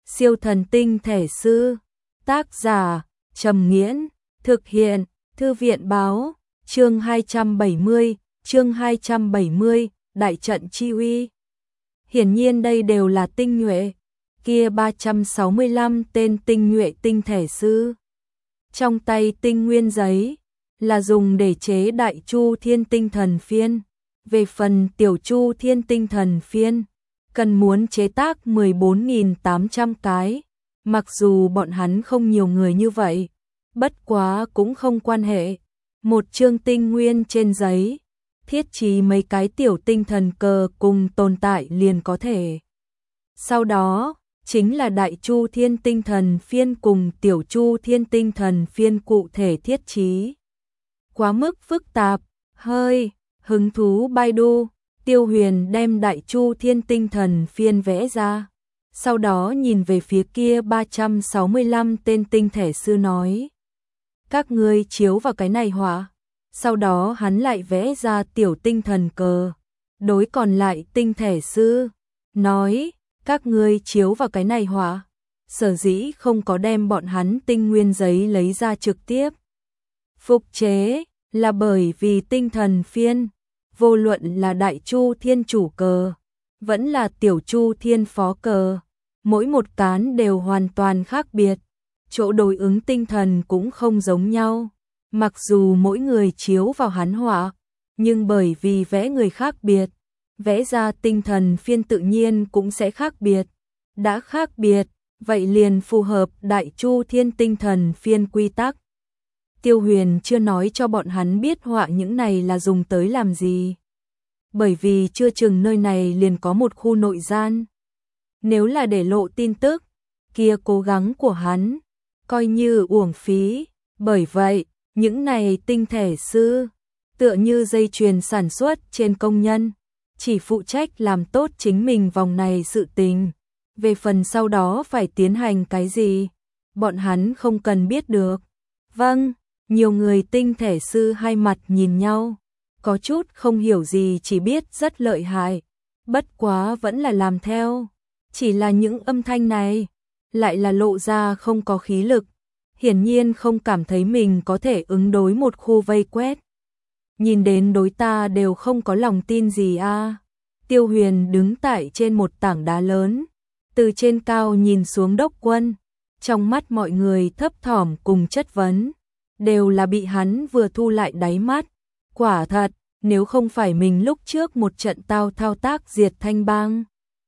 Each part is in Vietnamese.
Siêu thần tinh thể sư. Tác giả Trầm Nghiễn. Thực hiện Thư viện báo. Chương 270, Đại trận chi uy. Hiển nhiên đây đều là tinh nhuệ. Kia 365 tên tinh nhuệ tinh thể sư. Trong tay tinh nguyên giấy là dùng để chế đại chu thiên tinh thần phiên. Về phần tiểu chu thiên tinh thần phiên, cần muốn chế tác 14.800 cái. Mặc dù bọn hắn không nhiều người như vậy, bất quá cũng không quan hệ. Một chương tinh nguyên trên giấy, thiết trí mấy cái tiểu tinh thần cờ cùng tồn tại liền có thể. Sau đó, chính là đại chu thiên tinh thần phiên cùng tiểu chu thiên tinh thần phiên cụ thể thiết trí. Quá mức phức tạp, hơi hứng thú Baidu, Tiêu Huyền đem đại chu thiên tinh thần phiên vẽ ra. Sau đó nhìn về phía kia 365 tên tinh thể sư nói. Các ngươi chiếu vào cái này họa. Sau đó hắn lại vẽ ra tiểu tinh thần cờ. Đối còn lại tinh thể sư, nói, các ngươi chiếu vào cái này họa. Sở dĩ không có đem bọn hắn tinh nguyên giấy lấy ra trực tiếp phục chế, là bởi vì tinh thần phiên, vô luận là đại chu thiên chủ cờ, vẫn là tiểu chu thiên phó cờ, mỗi một cán đều hoàn toàn khác biệt, chỗ đối ứng tinh thần cũng không giống nhau. Mặc dù mỗi người chiếu vào hắn họa, nhưng bởi vì vẽ người khác biệt, vẽ ra tinh thần phiên tự nhiên cũng sẽ khác biệt. Đã khác biệt, vậy liền phù hợp đại chu thiên tinh thần phiên quy tắc. Tiêu Huyền chưa nói cho bọn hắn biết họa những này là dùng tới làm gì. Bởi vì chưa chừng nơi này liền có một khu nội gian. Nếu là để lộ tin tức, kia cố gắng của hắn, coi như uổng phí. Bởi vậy, những này tinh thể sư, tựa như dây chuyền sản xuất trên công nhân, chỉ phụ trách làm tốt chính mình vòng này sự tình. Về phần sau đó phải tiến hành cái gì, bọn hắn không cần biết được. Vâng, nhiều người tinh thể sư hai mặt nhìn nhau, có chút không hiểu gì, chỉ biết rất lợi hại. Bất quá vẫn là làm theo. Chỉ là những âm thanh này, lại là lộ ra không có khí lực. Hiển nhiên không cảm thấy mình có thể ứng đối một khu vây quét. Nhìn đến đối ta đều không có lòng tin gì a. Tiêu Huyền đứng tại trên một tảng đá lớn, từ trên cao nhìn xuống đốc quân. Trong mắt mọi người thấp thỏm cùng chất vấn, đều là bị hắn vừa thu lại đáy mắt. Quả thật, nếu không phải mình lúc trước một trận thao tác diệt Thanh Bang,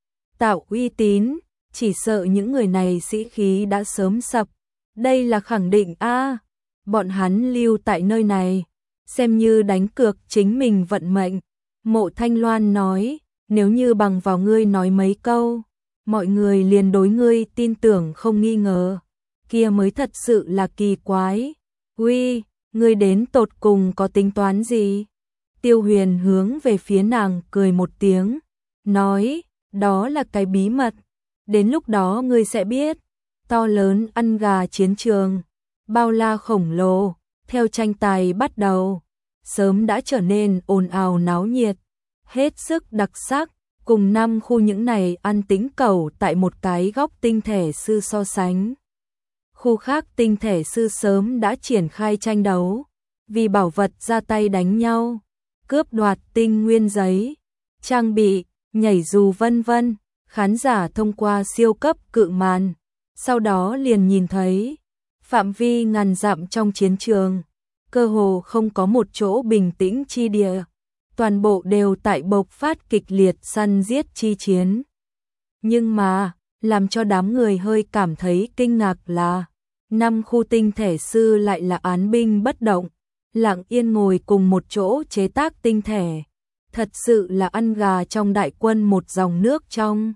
tạo uy tín, chỉ sợ những người này sĩ khí đã sớm sập. Đây là khẳng định a. Bọn hắn lưu tại nơi này, xem như đánh cược chính mình vận mệnh. Mộ Thanh Loan nói, nếu như bằng vào ngươi nói mấy câu, mọi người liền đối ngươi tin tưởng không nghi ngờ. Kia mới thật sự là kỳ quái. Uy, ngươi đến tột cùng có tính toán gì? Tiêu Huyền hướng về phía nàng cười một tiếng, nói, đó là cái bí mật. Đến lúc đó ngươi sẽ biết. To lớn ăn gà chiến trường, bao la khổng lồ, theo tranh tài bắt đầu, sớm đã trở nên ồn ào náo nhiệt, hết sức đặc sắc, cùng năm khu những này ăn tính cẩu tại một cái góc tinh thể sư so sánh. Khu khác tinh thể sư sớm đã triển khai tranh đấu, vì bảo vật ra tay đánh nhau, cướp đoạt tinh nguyên giấy, trang bị, nhảy dù vân vân. Khán giả thông qua siêu cấp cự màn, sau đó liền nhìn thấy phạm vi ngàn dặm trong chiến trường, cơ hồ không có một chỗ bình tĩnh chi địa, toàn bộ đều tại bộc phát kịch liệt săn giết chi chiến. Nhưng mà, làm cho đám người hơi cảm thấy kinh ngạc là, 5 khu tinh thể sư lại là án binh bất động, lặng yên ngồi cùng một chỗ chế tác tinh thể. Thật sự là ăn gà trong đại quân một dòng nước trong.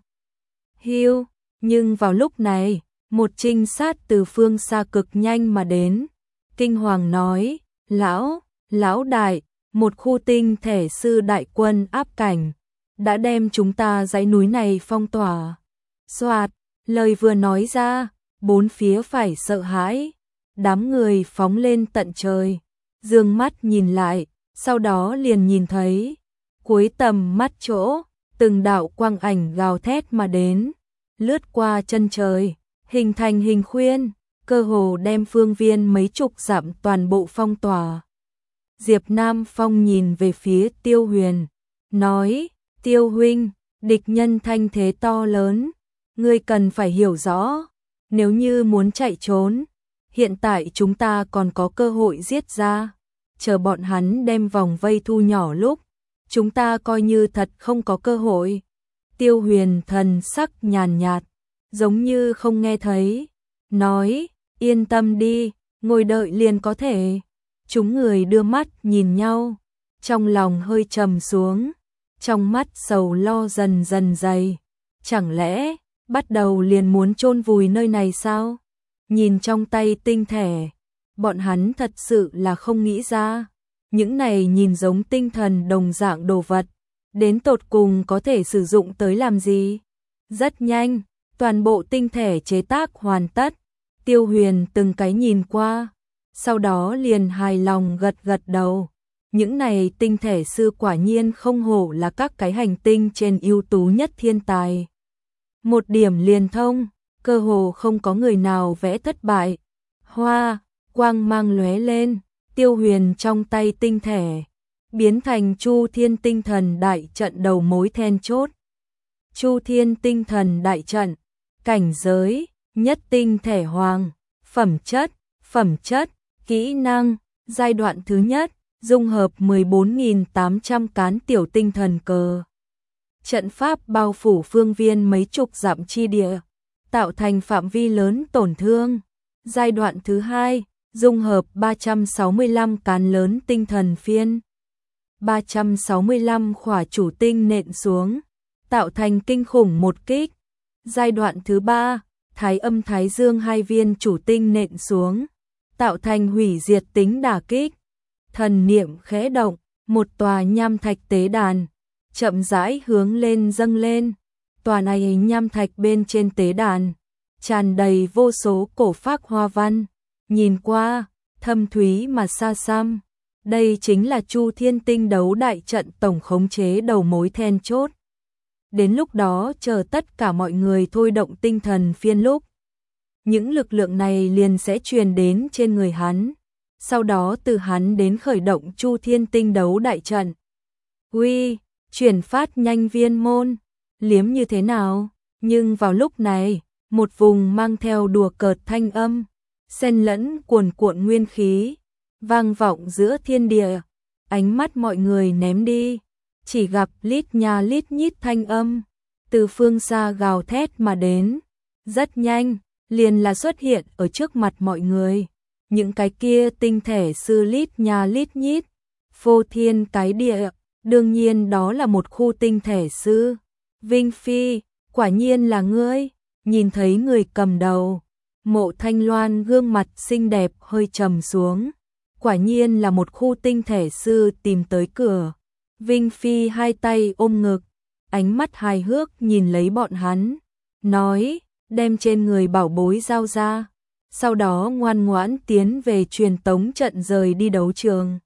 Hiu, nhưng vào lúc này, một trinh sát từ phương xa cực nhanh mà đến. Kinh hoàng nói, lão đại, một khu tinh thể sư đại quân áp cảnh, đã đem chúng ta dãy núi này phong tỏa. Soạt, lời vừa nói ra, bốn phía phải sợ hãi. Đám người phóng lên tận trời, dương mắt nhìn lại, sau đó liền nhìn thấy, cuối tầm mắt chỗ, từng đạo quang ảnh gào thét mà đến. lướt qua chân trời, hình thành hình khuyên, cơ hồ đem phương viên mấy chục dặm toàn bộ phong tỏa. Diệp Nam Phong nhìn về phía Tiêu Huyền, nói, Tiêu huynh, địch nhân thanh thế to lớn, ngươi cần phải hiểu rõ, nếu như muốn chạy trốn, hiện tại chúng ta còn có cơ hội giết ra, chờ bọn hắn đem vòng vây thu nhỏ lúc, chúng ta coi như thật không có cơ hội. Tiêu Huyền thần sắc nhàn nhạt, giống như không nghe thấy, nói, yên tâm đi, ngồi đợi liền có thể. Chúng người đưa mắt nhìn nhau, trong lòng hơi trầm xuống, trong mắt sầu lo dần dần dày. Chẳng lẽ, bắt đầu liền muốn chôn vùi nơi này sao? Nhìn trong tay tinh thể, bọn hắn thật sự là không nghĩ ra. Những này nhìn giống tinh thần đồng dạng đồ vật, đến tột cùng có thể sử dụng tới làm gì? Rất nhanh, toàn bộ tinh thể chế tác hoàn tất. Tiêu Huyền từng cái nhìn qua, sau đó liền hài lòng gật gật đầu. Những này tinh thể sư quả nhiên không hổ là các cái hành tinh trên ưu tú nhất thiên tài. Một điểm liền thông, cơ hồ không có người nào vẽ thất bại. Hoa, quang mang lóe lên, Tiêu Huyền trong tay tinh thể, biến thành Chu Thiên tinh thần đại trận đầu mối then chốt. Chu Thiên tinh thần đại trận, cảnh giới, nhất tinh thể hoàng, phẩm chất, kỹ năng, giai đoạn thứ nhất, dung hợp 14.800 cán tiểu tinh thần cờ. Trận pháp bao phủ phương viên mấy chục dặm chi địa, tạo thành phạm vi lớn tổn thương. Giai đoạn thứ hai, dung hợp 365 cán lớn tinh thần phiên. 365 khỏa chủ tinh nện xuống, tạo thành kinh khủng một kích. Giai đoạn thứ ba, Thái Âm Thái Dương hai viên chủ tinh nện xuống, tạo thành hủy diệt tính đả kích. Thần niệm khẽ động, một tòa nham thạch tế đàn chậm rãi hướng lên dâng lên. Tòa này nham thạch bên trên tế đàn tràn đầy vô số cổ phác hoa văn, nhìn qua thâm thúy mà xa xăm. Đây chính là Chu Thiên tinh đấu đại trận tổng khống chế đầu mối then chốt. Đến lúc đó chờ tất cả mọi người thôi động tinh thần phiên lúc, những lực lượng này liền sẽ truyền đến trên người hắn, sau đó từ hắn đến khởi động Chu Thiên tinh đấu đại trận. Uy, chuyển phát nhanh viên môn, liếm như thế nào? Nhưng vào lúc này, một vùng mang theo đùa cợt thanh âm, xen lẫn cuồn cuộn nguyên khí, vang vọng giữa thiên địa. Ánh mắt mọi người ném đi, chỉ gặp lít nha lít nhít thanh âm từ phương xa gào thét mà đến. Rất nhanh, liền là xuất hiện ở trước mặt mọi người. Những cái kia tinh thể sư lít nha lít nhít, phô thiên cái địa, đương nhiên đó là một khu tinh thể sư. Vinh Phi, quả nhiên là ngươi. Nhìn thấy người cầm đầu, Mộ Thanh Loan gương mặt xinh đẹp hơi trầm xuống. Quả nhiên là một khu tinh thể sư tìm tới cửa. Vinh Phi hai tay ôm ngực, ánh mắt hài hước nhìn lấy bọn hắn, nói, đem trên người bảo bối giao ra, sau đó ngoan ngoãn tiến về truyền tống trận rời đi đấu trường.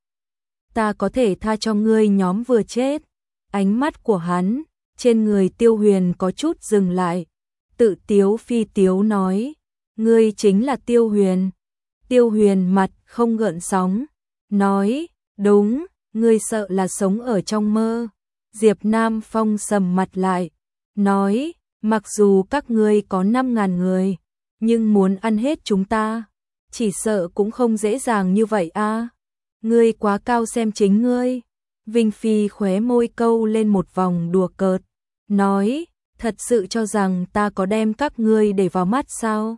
Ta có thể tha cho ngươi nhóm vừa chết. Ánh mắt của hắn, trên người Tiêu Huyền có chút dừng lại, tự tiếu phi tiếu nói, ngươi chính là Tiêu Huyền. Tiêu Huyền mặt không gợn sóng, nói, đúng, ngươi sợ là sống ở trong mơ. Diệp Nam Phong sầm mặt lại, nói, mặc dù các ngươi có 5.000 người, nhưng muốn ăn hết chúng ta, chỉ sợ cũng không dễ dàng như vậy a. Ngươi quá cao xem chính ngươi. Vinh Phi khóe môi câu lên một vòng đùa cợt, nói, thật sự cho rằng ta có đem các ngươi để vào mắt sao?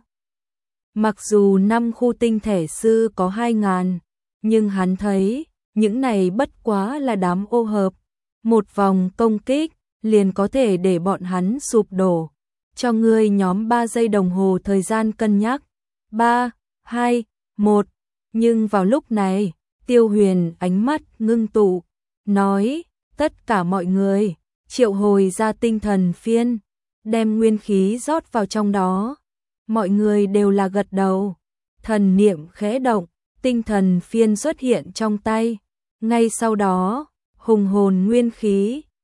Mặc dù 5 khu tinh thể sư có 2.000, nhưng hắn thấy, những này bất quá là đám ô hợp. Một vòng công kích, liền có thể để bọn hắn sụp đổ. Cho ngươi nhóm 3 giây đồng hồ thời gian cân nhắc. 3, 2, 1. Nhưng vào lúc này, Tiêu Huyền ánh mắt ngưng tụ, nói, tất cả mọi người, triệu hồi ra tinh thần phiên, đem nguyên khí rót vào trong đó. Mọi người đều là gật đầu, thần niệm khẽ động, tinh thần phiên xuất hiện trong tay. Ngay sau đó, hùng hồn nguyên khí,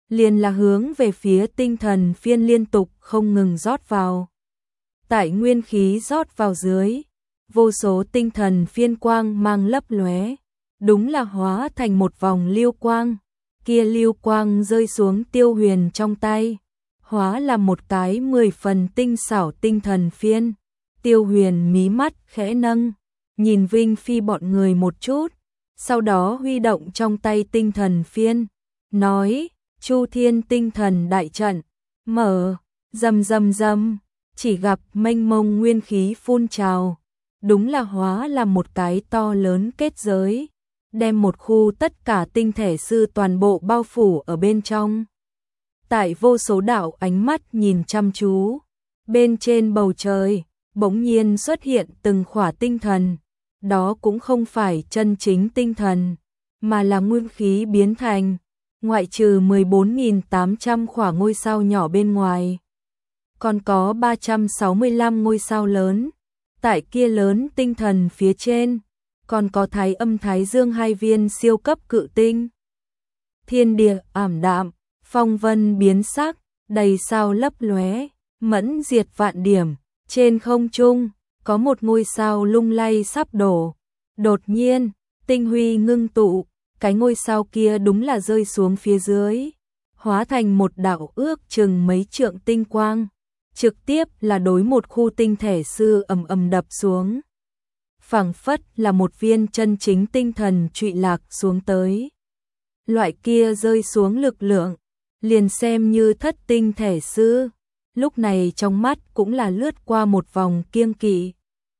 liền là hướng về phía tinh thần phiên liên tục không ngừng rót vào. Tại nguyên khí rót vào dưới, vô số tinh thần phiên quang mang lấp lóe, đúng là hóa thành một vòng lưu quang. Kia lưu quang rơi xuống Tiêu Huyền trong tay, hóa là một cái 10 phần tinh xảo tinh thần phiên. Tiêu Huyền mí mắt khẽ nâng, nhìn Vinh Phi bọn người một chút, sau đó huy động trong tay tinh thần phiên, nói: Chu Thiên tinh thần đại trận, mở, rầm rầm rầm, chỉ gặp mênh mông nguyên khí phun trào, đúng là hóa là một cái to lớn kết giới, đem một khu tất cả tinh thể sư toàn bộ bao phủ ở bên trong. Tại vô số đạo ánh mắt nhìn chăm chú, bên trên bầu trời, bỗng nhiên xuất hiện từng khỏa tinh thần, đó cũng không phải chân chính tinh thần, mà là nguyên khí biến thành, ngoại trừ 14.800 khỏa ngôi sao nhỏ bên ngoài. Còn có 365 ngôi sao lớn, tại kia lớn tinh thần phía trên, còn có Thái Âm Thái Dương 2 viên siêu cấp cự tinh. Thiên địa ảm đạm, phong vân biến sắc, đầy sao lấp lóe, mẫn diệt vạn điểm, trên không trung có một ngôi sao lung lay sắp đổ. Đột nhiên, tinh huy ngưng tụ, cái ngôi sao kia đúng là rơi xuống phía dưới, hóa thành một đạo ước chừng mấy trượng tinh quang, trực tiếp là đối một khu tinh thể sư ầm ầm đập xuống. Phảng phất là một viên chân chính tinh thần trụy lạc xuống tới. Loại kia rơi xuống lực lượng, liền xem như thất tinh thể sư, lúc này trong mắt cũng là lướt qua một vòng kiêng kỵ.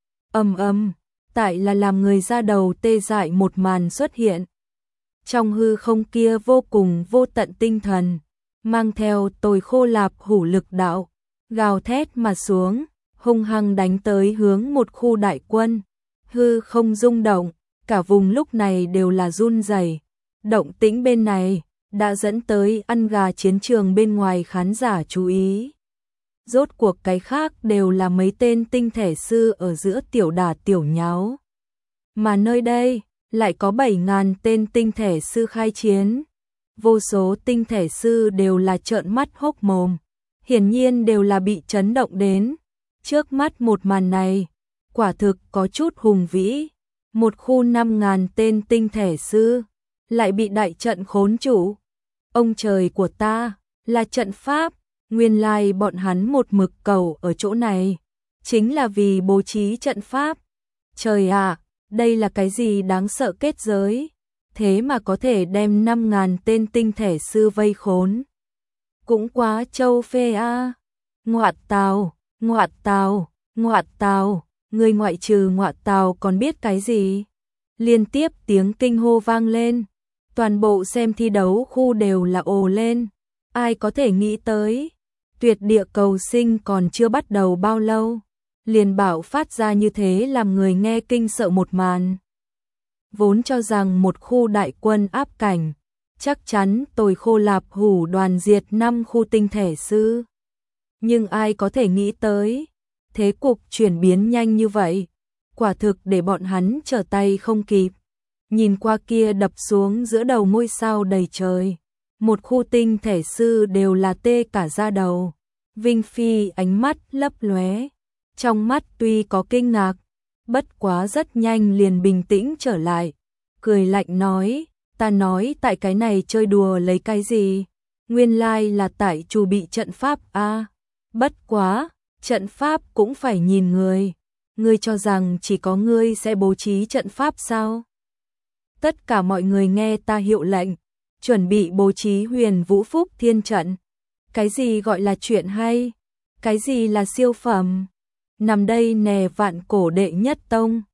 Tại là làm người ra đầu tê dại một màn xuất hiện. Trong hư không kia vô cùng vô tận tinh thần, mang theo tồi khô lạp hủ lực đạo, gào thét mà xuống, hung hăng đánh tới hướng một khu đại quân. Hư không rung động, cả vùng lúc này đều là run rẩy. Động tĩnh bên này đã dẫn tới ăn gà chiến trường bên ngoài khán giả chú ý. Rốt cuộc cái khác đều là mấy tên tinh thể sư ở giữa tiểu đả tiểu nháo. Mà nơi đây lại có 7.000 tên tinh thể sư khai chiến. Vô số tinh thể sư đều là trợn mắt hốc mồm, hiển nhiên đều là bị chấn động đến. Trước mắt một màn này, quả thực có chút hùng vĩ. Một khu 5.000 tên tinh thể sư lại bị đại trận khốn trụ. Ông trời của ta, là trận pháp, nguyên lai bọn hắn một mực cầu ở chỗ này, chính là vì bố trí trận pháp. Trời ạ, đây là cái gì đáng sợ kết giới, thế mà có thể đem 5.000 tên tinh thể sư vây khốn. Cũng quá châu phê a. Ngoại tào, ngoại tào, ngoại tào, người ngoại trừ ngoại tào còn biết cái gì? Liên tiếp tiếng kinh hô vang lên, toàn bộ xem thi đấu khu đều là ồ lên. Ai có thể nghĩ tới, tuyệt địa cầu sinh còn chưa bắt đầu bao lâu, liền bạo phát ra như thế làm người nghe kinh sợ một màn. Vốn cho rằng một khu đại quân áp cảnh, chắc chắn tồi khô lạp hủ đoàn diệt 5 khu tinh thể sư. Nhưng ai có thể nghĩ tới, thế cục chuyển biến nhanh như vậy, quả thực để bọn hắn trở tay không kịp. Nhìn qua kia đập xuống giữa đầu ngôi sao đầy trời, một khu tinh thể sư đều là tê cả da đầu. Vinh Phi ánh mắt lấp lóe, trong mắt tuy có kinh ngạc, bất quá rất nhanh liền bình tĩnh trở lại, cười lạnh nói: ta nói tại cái này chơi đùa lấy cái gì, nguyên lai là tại chủ bị trận pháp a. Bất quá, trận pháp cũng phải nhìn người, ngươi cho rằng chỉ có ngươi sẽ bố trí trận pháp sao? Tất cả mọi người nghe ta hiệu lệnh, chuẩn bị bố trí Huyền Vũ Phúc Thiên trận. Cái gì gọi là chuyện hay? Cái gì là siêu phẩm? Nằm đây nè vạn cổ đệ nhất tông,